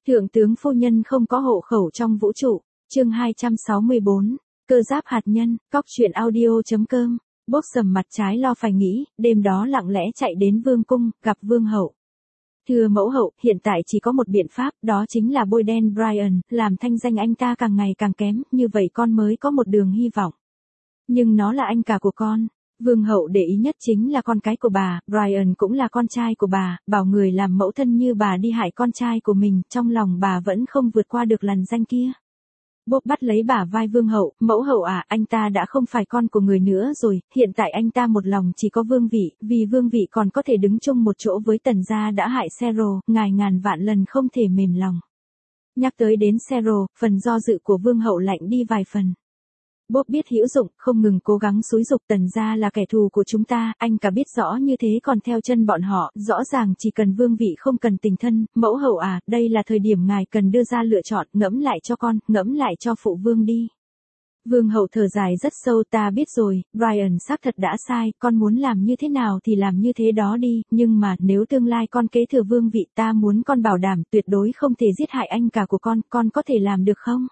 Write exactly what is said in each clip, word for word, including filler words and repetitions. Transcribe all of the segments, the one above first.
Thượng tướng phu nhân không có hộ khẩu trong vũ trụ. Chương hai trăm sáu mươi bốn. Cơ giáp hạt nhân. Cóc truyện audio.com. Bốc sầm mặt trái lo phải nghĩ, đêm đó lặng lẽ chạy đến vương cung, gặp vương hậu. Thưa mẫu hậu, hiện tại chỉ có một biện pháp, đó chính là bôi đen Brian, làm thanh danh anh ta càng ngày càng kém, như vậy con mới có một đường hy vọng. Nhưng nó là anh cả của con. Vương hậu để ý nhất chính là con cái của bà, Brian cũng là con trai của bà, bảo người làm mẫu thân như bà đi hại con trai của mình, trong lòng bà vẫn không vượt qua được lằn danh kia. Bob bắt lấy bả vai vương hậu, mẫu hậu à, anh ta đã không phải con của người nữa rồi, hiện tại anh ta một lòng chỉ có vương vị, vì vương vị còn có thể đứng chung một chỗ với tần gia đã hại Cyril, ngài ngàn vạn lần không thể mềm lòng. Nhắc tới đến Cyril, phần do dự của vương hậu lạnh đi vài phần. Bob biết hữu dụng, không ngừng cố gắng xúi giục tần gia là kẻ thù của chúng ta, anh cả biết rõ như thế còn theo chân bọn họ, rõ ràng chỉ cần vương vị không cần tình thân, mẫu hậu à, đây là thời điểm ngài cần đưa ra lựa chọn, ngẫm lại cho con, ngẫm lại cho phụ vương đi. Vương hậu thở dài rất sâu, ta biết rồi, Brian xác thật đã sai, con muốn làm như thế nào thì làm như thế đó đi, nhưng mà nếu tương lai con kế thừa vương vị ta muốn con bảo đảm tuyệt đối không thể giết hại anh cả của con, con có thể làm được không?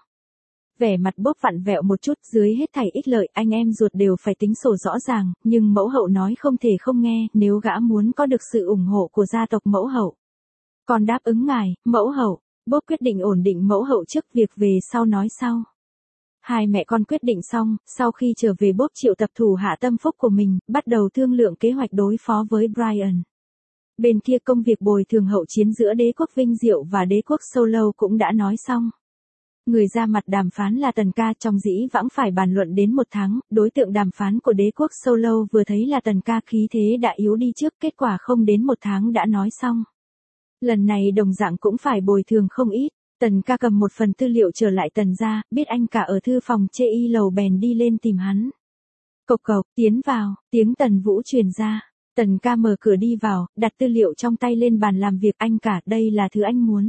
Vẻ mặt Bob vặn vẹo một chút, dưới hết thảy ích lợi, anh em ruột đều phải tính sổ rõ ràng, nhưng mẫu hậu nói không thể không nghe, nếu gã muốn có được sự ủng hộ của gia tộc mẫu hậu. Còn đáp ứng ngài, mẫu hậu. Bob quyết định ổn định mẫu hậu trước, việc về sau nói sau. Hai mẹ con quyết định xong, sau khi trở về Bob triệu tập thủ hạ tâm phúc của mình, bắt đầu thương lượng kế hoạch đối phó với Brian. Bên kia công việc bồi thường hậu chiến giữa đế quốc Vinh Diệu và đế quốc Solo cũng đã nói xong. Người ra mặt đàm phán là Tần Ca, trong dĩ vãng phải bàn luận đến một tháng, đối tượng đàm phán của đế quốc Solo vừa thấy là Tần Ca, khí thế đã yếu đi trước, kết quả không đến một tháng đã nói xong. Lần này đồng dạng cũng phải bồi thường không ít, Tần Ca cầm một phần tư liệu trở lại Tần gia, biết anh cả ở thư phòng chê y lầu bèn đi lên tìm hắn. Cộc cộc, tiến vào, tiếng Tần Vũ truyền ra. Tần Ca mở cửa đi vào, đặt tư liệu trong tay lên bàn làm việc, anh cả, đây là thứ anh muốn.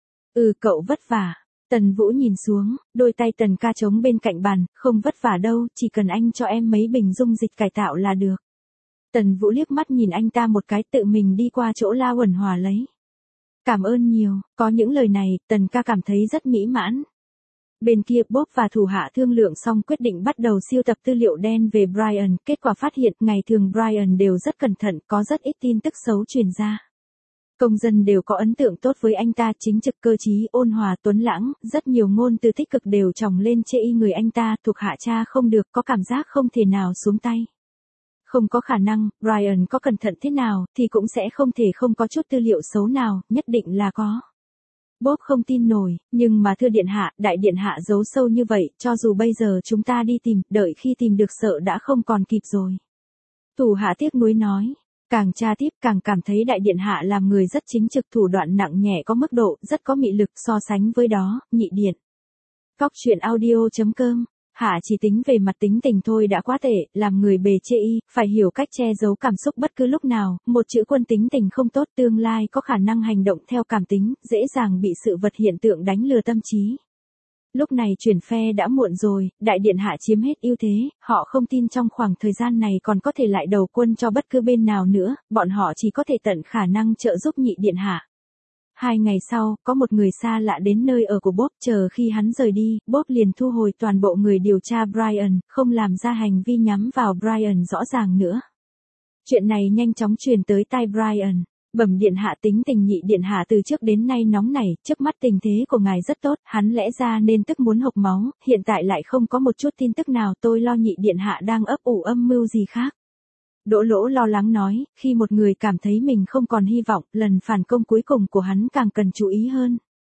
Ừ, cậu vất vả. Tần Vũ nhìn xuống, đôi tay Tần Ca chống bên cạnh bàn, không vất vả đâu, chỉ cần anh cho em mấy bình dung dịch cải tạo là được. Tần Vũ liếc mắt nhìn anh ta một cái, tự mình đi qua chỗ La Uẩn Hòa lấy. Cảm ơn nhiều, có những lời này, Tần Ca cảm thấy rất mỹ mãn. Bên kia Bob và thủ hạ thương lượng xong quyết định bắt đầu siêu tập tư liệu đen về Brian, kết quả phát hiện ngày thường Brian đều rất cẩn thận, có rất ít tin tức xấu truyền ra. Công dân đều có ấn tượng tốt với anh ta, chính trực, cơ trí, ôn hòa, tuấn lãng, rất nhiều ngôn từ tích cực đều chồng lên chê y người anh ta, thuộc hạ cha không được, có cảm giác không thể nào xuống tay. Không có khả năng, Brian có cẩn thận thế nào, thì cũng sẽ không thể không có chút tư liệu xấu nào, nhất định là có. Bob không tin nổi, nhưng mà thưa điện hạ, đại điện hạ giấu sâu như vậy, cho dù bây giờ chúng ta đi tìm, đợi khi tìm được sợ đã không còn kịp rồi. Thủ hạ tiếc nuối nói. Càng tra tiếp càng cảm thấy đại điện hạ làm người rất chính trực, thủ đoạn nặng nhẹ có mức độ, rất có mị lực, so sánh với đó, nhị điện. Cóc truyện audio.com. Hạ chỉ tính về mặt tính tình thôi đã quá tệ, làm người bề chê y, phải hiểu cách che giấu cảm xúc bất cứ lúc nào, một chữ quân tính tình không tốt, tương lai có khả năng hành động theo cảm tính, dễ dàng bị sự vật hiện tượng đánh lừa tâm trí. Lúc này chuyển phe đã muộn rồi, đại điện hạ chiếm hết ưu thế, họ không tin trong khoảng thời gian này còn có thể lại đầu quân cho bất cứ bên nào nữa, bọn họ chỉ có thể tận khả năng trợ giúp nhị điện hạ. Hai ngày sau, có một người xa lạ đến nơi ở của Bob, chờ khi hắn rời đi, Bob liền thu hồi toàn bộ người điều tra Brian, không làm ra hành vi nhắm vào Brian rõ ràng nữa. Chuyện này nhanh chóng truyền tới tai Brian. Bẩm điện hạ, tính tình nhị điện hạ từ trước đến nay nóng nảy, trước mắt tình thế của ngài rất tốt, hắn lẽ ra nên tức muốn hộc máu, hiện tại lại không có một chút tin tức nào, tôi lo nhị điện hạ đang ấp ủ âm mưu gì khác. Đỗ Lỗ lo lắng nói, khi một người cảm thấy mình không còn hy vọng, lần phản công cuối cùng của hắn càng cần chú ý hơn.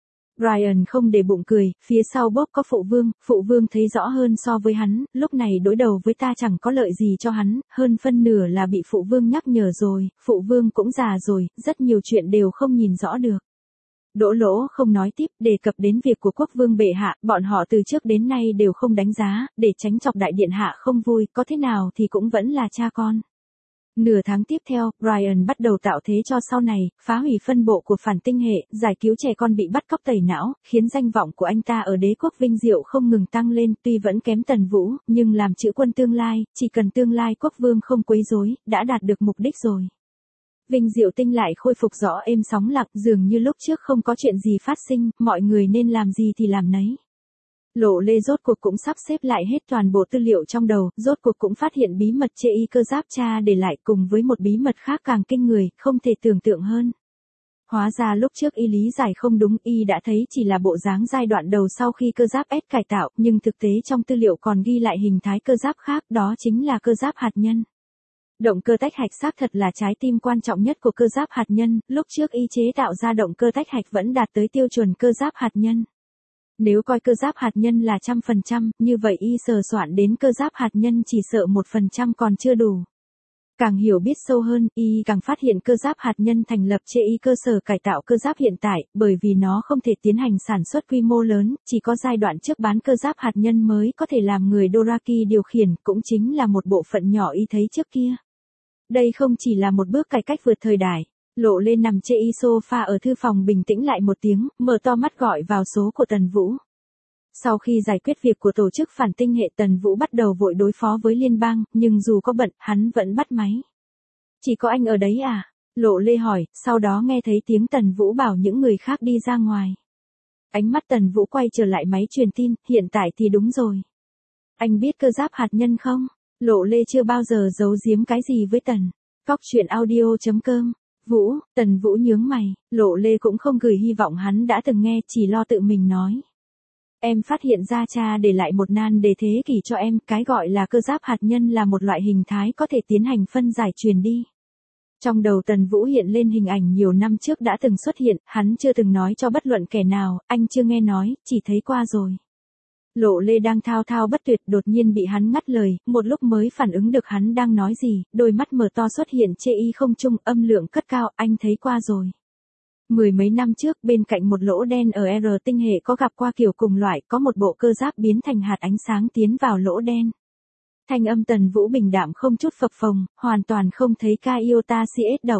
Brian không để bụng cười, phía sau Bob có phụ vương, phụ vương thấy rõ hơn so với hắn, lúc này đối đầu với ta chẳng có lợi gì cho hắn, hơn phân nửa là bị phụ vương nhắc nhở rồi, phụ vương cũng già rồi, rất nhiều chuyện đều không nhìn rõ được. Đỗ Lỗ không nói tiếp, đề cập đến việc của quốc vương bệ hạ, bọn họ từ trước đến nay đều không đánh giá, để tránh chọc đại điện hạ không vui, có thế nào thì cũng vẫn là cha con. Nửa tháng tiếp theo, Brian bắt đầu tạo thế cho sau này, phá hủy phân bộ của phản tinh hệ, giải cứu trẻ con bị bắt cóc tẩy não, khiến danh vọng của anh ta ở đế quốc Vinh Diệu không ngừng tăng lên, tuy vẫn kém Tần Vũ, nhưng làm chữ quân tương lai, chỉ cần tương lai quốc vương không quấy rối, đã đạt được mục đích rồi. Vinh Diệu Tinh lại khôi phục rõ êm sóng lặng, dường như lúc trước không có chuyện gì phát sinh, mọi người nên làm gì thì làm nấy. Lộ Lê rốt cuộc cũng sắp xếp lại hết toàn bộ tư liệu trong đầu, rốt cuộc cũng phát hiện bí mật chê y cơ giáp cha để lại cùng với một bí mật khác càng kinh người, không thể tưởng tượng hơn. Hóa ra lúc trước y lý giải không đúng, y đã thấy chỉ là bộ dáng giai đoạn đầu sau khi cơ giáp S cải tạo, nhưng thực tế trong tư liệu còn ghi lại hình thái cơ giáp khác, đó chính là cơ giáp hạt nhân. Động cơ tách hạch xác thật là trái tim quan trọng nhất của cơ giáp hạt nhân, lúc trước y chế tạo ra động cơ tách hạch vẫn đạt tới tiêu chuẩn cơ giáp hạt nhân. Nếu coi cơ giáp hạt nhân là trăm phần trăm, như vậy y sờ soạn đến cơ giáp hạt nhân chỉ sợ một phần trăm còn chưa đủ. Càng hiểu biết sâu hơn, y càng phát hiện cơ giáp hạt nhân thành lập chê y cơ sở cải tạo cơ giáp hiện tại, bởi vì nó không thể tiến hành sản xuất quy mô lớn, chỉ có giai đoạn trước bán cơ giáp hạt nhân mới có thể làm người Doraki điều khiển, cũng chính là một bộ phận nhỏ y thấy trước kia. Đây không chỉ là một bước cải cách vượt thời đại. Lộ Lê nằm chê y sofa ở thư phòng bình tĩnh lại một tiếng, mở to mắt gọi vào số của Tần Vũ. Sau khi giải quyết việc của tổ chức phản tinh hệ, Tần Vũ bắt đầu vội đối phó với liên bang, nhưng dù có bận, hắn vẫn bắt máy. Chỉ có anh ở đấy à? Lộ Lê hỏi, sau đó nghe thấy tiếng Tần Vũ bảo những người khác đi ra ngoài. Ánh mắt Tần Vũ quay trở lại máy truyền tin, hiện tại thì đúng rồi. Anh biết cơ giáp hạt nhân không? Lộ Lê chưa bao giờ giấu giếm cái gì với Tần. Cóc truyện audio chấm com. Vũ, Tần Vũ nhướng mày, Lộ Lê cũng không gửi hy vọng hắn đã từng nghe, chỉ lo tự mình nói. Em phát hiện ra cha để lại một nan đề thế kỷ cho em, cái gọi là cơ giáp hạt nhân là một loại hình thái có thể tiến hành phân giải truyền đi. Trong đầu Tần Vũ hiện lên hình ảnh nhiều năm trước đã từng xuất hiện, hắn chưa từng nói cho bất luận kẻ nào, anh chưa nghe nói, chỉ thấy qua rồi. Lộ Lê đang thao thao bất tuyệt, đột nhiên bị hắn ngắt lời, một lúc mới phản ứng được hắn đang nói gì, đôi mắt mở to xuất hiện chê y không trung, âm lượng cất cao, anh thấy qua rồi. Mười mấy năm trước, bên cạnh một lỗ đen ở R tinh hệ có gặp qua kiểu cùng loại, có một bộ cơ giáp biến thành hạt ánh sáng tiến vào lỗ đen. Thanh âm Tần Vũ bình đạm không chút phập phồng, hoàn toàn không thấy Kaiota xê ét động.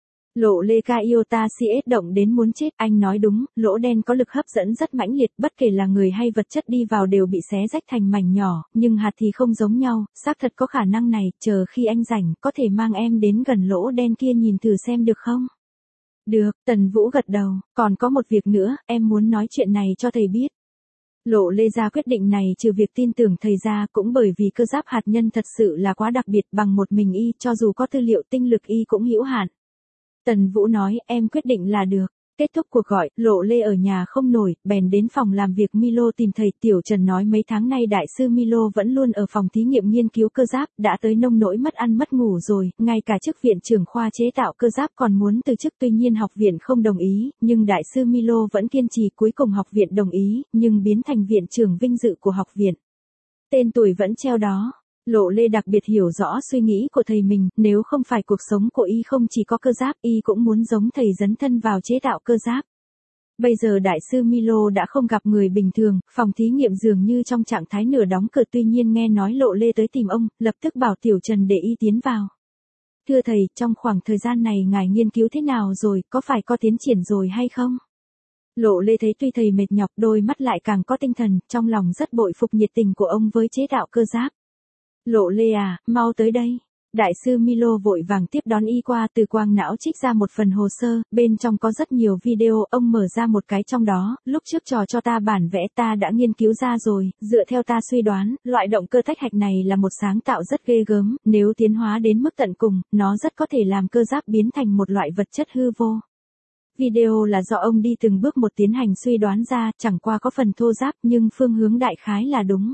Lộ Lê Kaiota xê ét động đến muốn chết, anh nói đúng, lỗ đen có lực hấp dẫn rất mãnh liệt, bất kể là người hay vật chất đi vào đều bị xé rách thành mảnh nhỏ, nhưng hạt thì không giống nhau, xác thật có khả năng này, chờ khi anh rảnh, có thể mang em đến gần lỗ đen kia nhìn thử xem được không? Được, Tần Vũ gật đầu, còn có một việc nữa, em muốn nói chuyện này cho thầy biết. Lộ Lê ra quyết định này trừ việc tin tưởng thầy ra, cũng bởi vì cơ giáp hạt nhân thật sự là quá đặc biệt, bằng một mình y, cho dù có tư liệu tinh lực y cũng hữu hạn. Tần Vũ nói, em quyết định là được. Kết thúc cuộc gọi, Lộ Lê ở nhà không nổi, bèn đến phòng làm việc Milo tìm thầy. Tiểu Trần nói mấy tháng nay đại sư Milo vẫn luôn ở phòng thí nghiệm nghiên cứu cơ giáp, đã tới nông nỗi mất ăn mất ngủ rồi, ngay cả chức viện trưởng khoa chế tạo cơ giáp còn muốn từ chức, tuy nhiên học viện không đồng ý, nhưng đại sư Milo vẫn kiên trì, cuối cùng học viện đồng ý, nhưng biến thành viện trưởng vinh dự của học viện. Tên tuổi vẫn treo đó. Lộ Lê đặc biệt hiểu rõ suy nghĩ của thầy mình, nếu không phải cuộc sống của y không chỉ có cơ giáp, y cũng muốn giống thầy dấn thân vào chế tạo cơ giáp. Bây giờ đại sư Milo đã không gặp người bình thường, phòng thí nghiệm dường như trong trạng thái nửa đóng cửa, tuy nhiên nghe nói Lộ Lê tới tìm ông, lập tức bảo Tiểu Trần để y tiến vào. Thưa thầy, trong khoảng thời gian này ngài nghiên cứu thế nào rồi, có phải có tiến triển rồi hay không? Lộ Lê thấy tuy thầy mệt nhọc, đôi mắt lại càng có tinh thần, trong lòng rất bội phục nhiệt tình của ông với chế tạo cơ giáp. Lộ Lê à, mau tới đây. Đại sư Milo vội vàng tiếp đón y qua, từ quang não trích ra một phần hồ sơ, bên trong có rất nhiều video, ông mở ra một cái trong đó, lúc trước trò cho ta bản vẽ ta đã nghiên cứu ra rồi, dựa theo ta suy đoán, loại động cơ tách hạch này là một sáng tạo rất ghê gớm, nếu tiến hóa đến mức tận cùng, nó rất có thể làm cơ giáp biến thành một loại vật chất hư vô. Video là do ông đi từng bước một tiến hành suy đoán ra, chẳng qua có phần thô ráp nhưng phương hướng đại khái là đúng.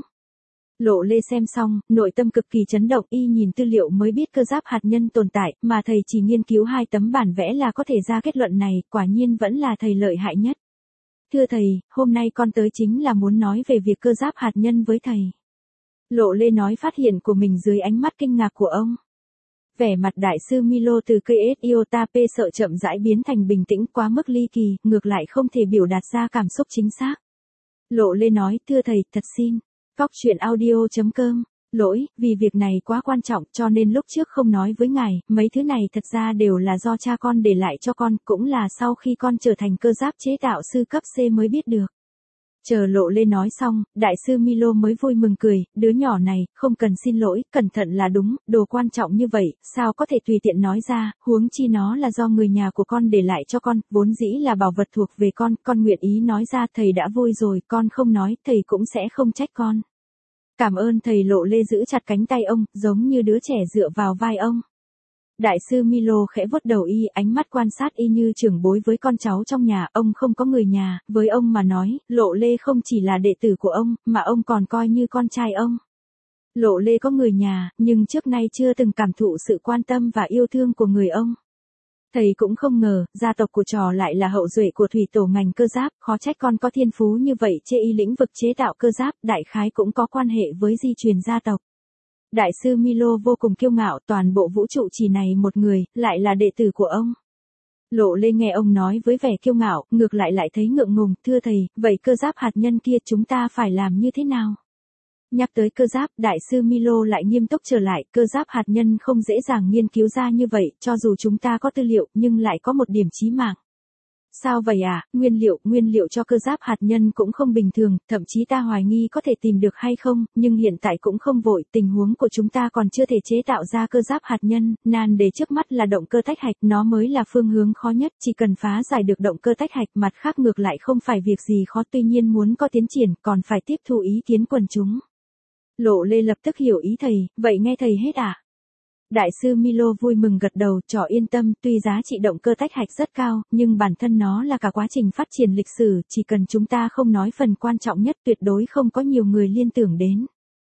Lộ Lê xem xong, nội tâm cực kỳ chấn động, y nhìn tư liệu mới biết cơ giáp hạt nhân tồn tại, mà thầy chỉ nghiên cứu hai tấm bản vẽ là có thể ra kết luận này, quả nhiên vẫn là thầy lợi hại nhất. Thưa thầy, hôm nay con tới chính là muốn nói về việc cơ giáp hạt nhân với thầy. Lộ Lê nói phát hiện của mình dưới ánh mắt kinh ngạc của ông. Vẻ mặt đại sư Milo từ cây Iota P sợ chậm rãi biến thành bình tĩnh, quá mức ly kỳ, ngược lại không thể biểu đạt ra cảm xúc chính xác. Lộ Lê nói, thưa thầy, thật xin. Cóc truyện audio chấm com. Lỗi, vì việc này quá quan trọng cho nên lúc trước không nói với ngài, mấy thứ này thật ra đều là do cha con để lại cho con, cũng là sau khi con trở thành cơ giáp chế tạo sư cấp C mới biết được. Chờ Lộ Lê nói xong, đại sư Milo mới vui mừng cười, đứa nhỏ này, không cần xin lỗi, cẩn thận là đúng, đồ quan trọng như vậy, sao có thể tùy tiện nói ra, huống chi nó là do người nhà của con để lại cho con, vốn dĩ là bảo vật thuộc về con, con nguyện ý nói ra, thầy đã vui rồi, con không nói, thầy cũng sẽ không trách con. Cảm ơn thầy. Lộ Lê giữ chặt cánh tay ông, giống như đứa trẻ dựa vào vai ông. Đại sư Milo khẽ vuốt đầu y, ánh mắt quan sát y như trưởng bối với con cháu trong nhà, ông không có người nhà, với ông mà nói, Lộ Lê không chỉ là đệ tử của ông, mà ông còn coi như con trai ông. Lộ Lê có người nhà, nhưng trước nay chưa từng cảm thụ sự quan tâm và yêu thương của người ông. Thầy cũng không ngờ, gia tộc của trò lại là hậu duệ của thủy tổ ngành cơ giáp, khó trách con có thiên phú như vậy, chê y lĩnh vực chế tạo cơ giáp, đại khái cũng có quan hệ với di truyền gia tộc. Đại sư Milo vô cùng kiêu ngạo, toàn bộ vũ trụ chỉ này một người, lại là đệ tử của ông. Lộ Lê nghe ông nói với vẻ kiêu ngạo, ngược lại lại thấy ngượng ngùng, thưa thầy, vậy cơ giáp hạt nhân kia chúng ta phải làm như thế nào? Nhắc tới cơ giáp, đại sư Milo lại nghiêm túc trở lại, cơ giáp hạt nhân không dễ dàng nghiên cứu ra như vậy, cho dù chúng ta có tư liệu, nhưng lại có một điểm chí mạng. Sao vậy à, nguyên liệu, nguyên liệu cho cơ giáp hạt nhân cũng không bình thường, thậm chí ta hoài nghi có thể tìm được hay không, nhưng hiện tại cũng không vội, tình huống của chúng ta còn chưa thể chế tạo ra cơ giáp hạt nhân, nan đề trước mắt là động cơ tách hạch, nó mới là phương hướng khó nhất, chỉ cần phá giải được động cơ tách hạch, mặt khác ngược lại không phải việc gì khó, tuy nhiên muốn có tiến triển, còn phải tiếp thu ý kiến quần chúng. Lộ Lê lập tức hiểu ý thầy, vậy nghe thầy hết à? Đại sư Milo vui mừng gật đầu, trò yên tâm, tuy giá trị động cơ tách hạch rất cao, nhưng bản thân nó là cả quá trình phát triển lịch sử, chỉ cần chúng ta không nói phần quan trọng nhất tuyệt đối không có nhiều người liên tưởng đến.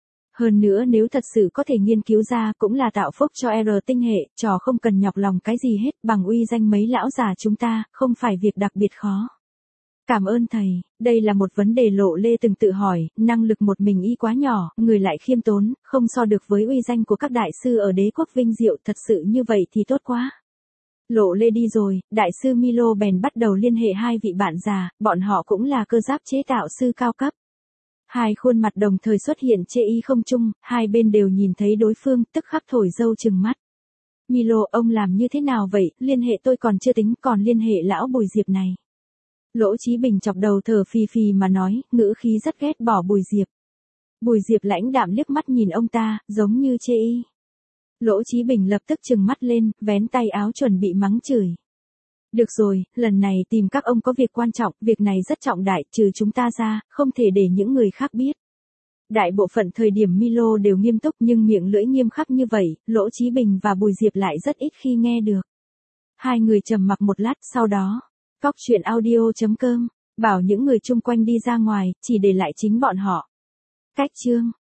Hơn nữa nếu thật sự có thể nghiên cứu ra cũng là tạo phúc cho R tinh hệ, trò không cần nhọc lòng cái gì hết, bằng uy danh mấy lão già chúng ta, không phải việc đặc biệt khó. Cảm ơn thầy, đây là một vấn đề Lộ Lê từng tự hỏi, năng lực một mình y quá nhỏ, người lại khiêm tốn, không so được với uy danh của các đại sư ở đế quốc vinh diệu, thật sự như vậy thì tốt quá. Lộ Lê đi rồi, đại sư Milo bèn bắt đầu liên hệ hai vị bạn già, bọn họ cũng là cơ giáp chế tạo sư cao cấp. Hai khuôn mặt đồng thời xuất hiện chê y không chung, hai bên đều nhìn thấy đối phương, tức khắc thổi dâu trừng mắt. Milo, ông làm như thế nào vậy, liên hệ tôi còn chưa tính, còn liên hệ lão Bùi Diệp này. Lỗ Chí Bình chọc đầu thở phì phì mà nói, ngữ khí rất ghét bỏ Bùi Diệp. Bùi Diệp lãnh đạm liếc mắt nhìn ông ta, giống như chê y. Lỗ Chí Bình lập tức trừng mắt lên, vén tay áo chuẩn bị mắng chửi. Được rồi, lần này tìm các ông có việc quan trọng, việc này rất trọng đại, trừ chúng ta ra, không thể để những người khác biết. Đại bộ phận thời điểm Milo đều nghiêm túc nhưng miệng lưỡi nghiêm khắc như vậy, Lỗ Chí Bình và Bùi Diệp lại rất ít khi nghe được. Hai người trầm mặc một lát, sau đó, Cóc truyện audio chấm com, bảo những người chung quanh đi ra ngoài, chỉ để lại chính bọn họ. Cách chương